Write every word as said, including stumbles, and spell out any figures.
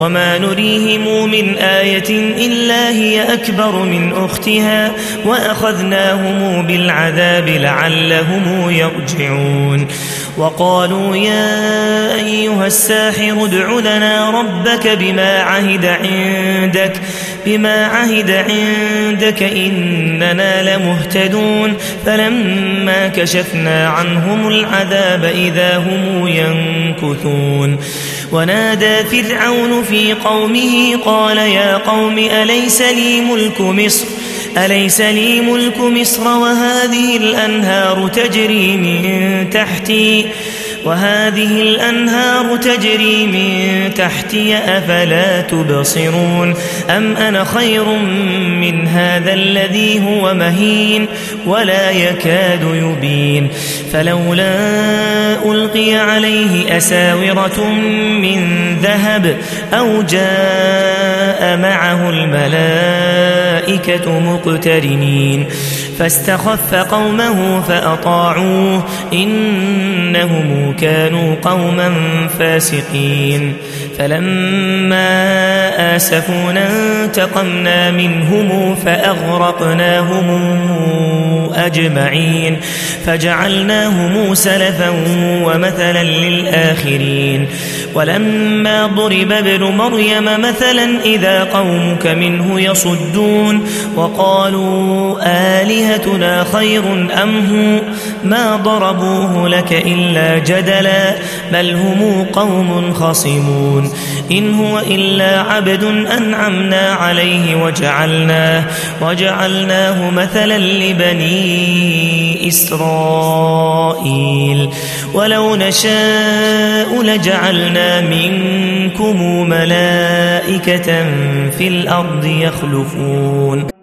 وما نريهم من آية إلا هي أكبر من أختها وأخذناهم بالعذاب لعلهم يرجعون. وقالوا يا أيها الساحر ادع لنا ربك بما عهد عندك بما عهد عندك إننا لمهتدون. فلما كشفنا عنهم العذاب إذا هم ينكثون. ونادى فرعون في قومه قال يا قوم أليس لي ملك مصر أليس لي ملك مصر وهذه الأنهار تجري من تحتي وهذه الأنهار تجري من تحتي أفلا تبصرون. أم أنا خير من هذا الذي هو مهين ولا يكاد يبين. فلولا ألقي عليه أساورة من ذهب أو جاء معه الملائكة مقترنين. فاستخف قومه فأطاعوه إنهم كانوا قوما فاسقين. فلما آسفونا انتقمنا منهم فأغرقناهم أجمعين فجعلناهم سلفا ومثلا للآخرين. ولما ضرب ابن مريم مثلا إذا قومك منه يصدون. وقالوا آلهتنا خير أم هو ما ضربوه لك إلا جدلا بل هم قوم خصمون. إن هو إلا عبد أنعمنا عليه وجعلناه, وجعلناه مثلا لبني إسرائيل. ولو نشاء لجعلنا منكم ملائكة في الأرض يخلفون.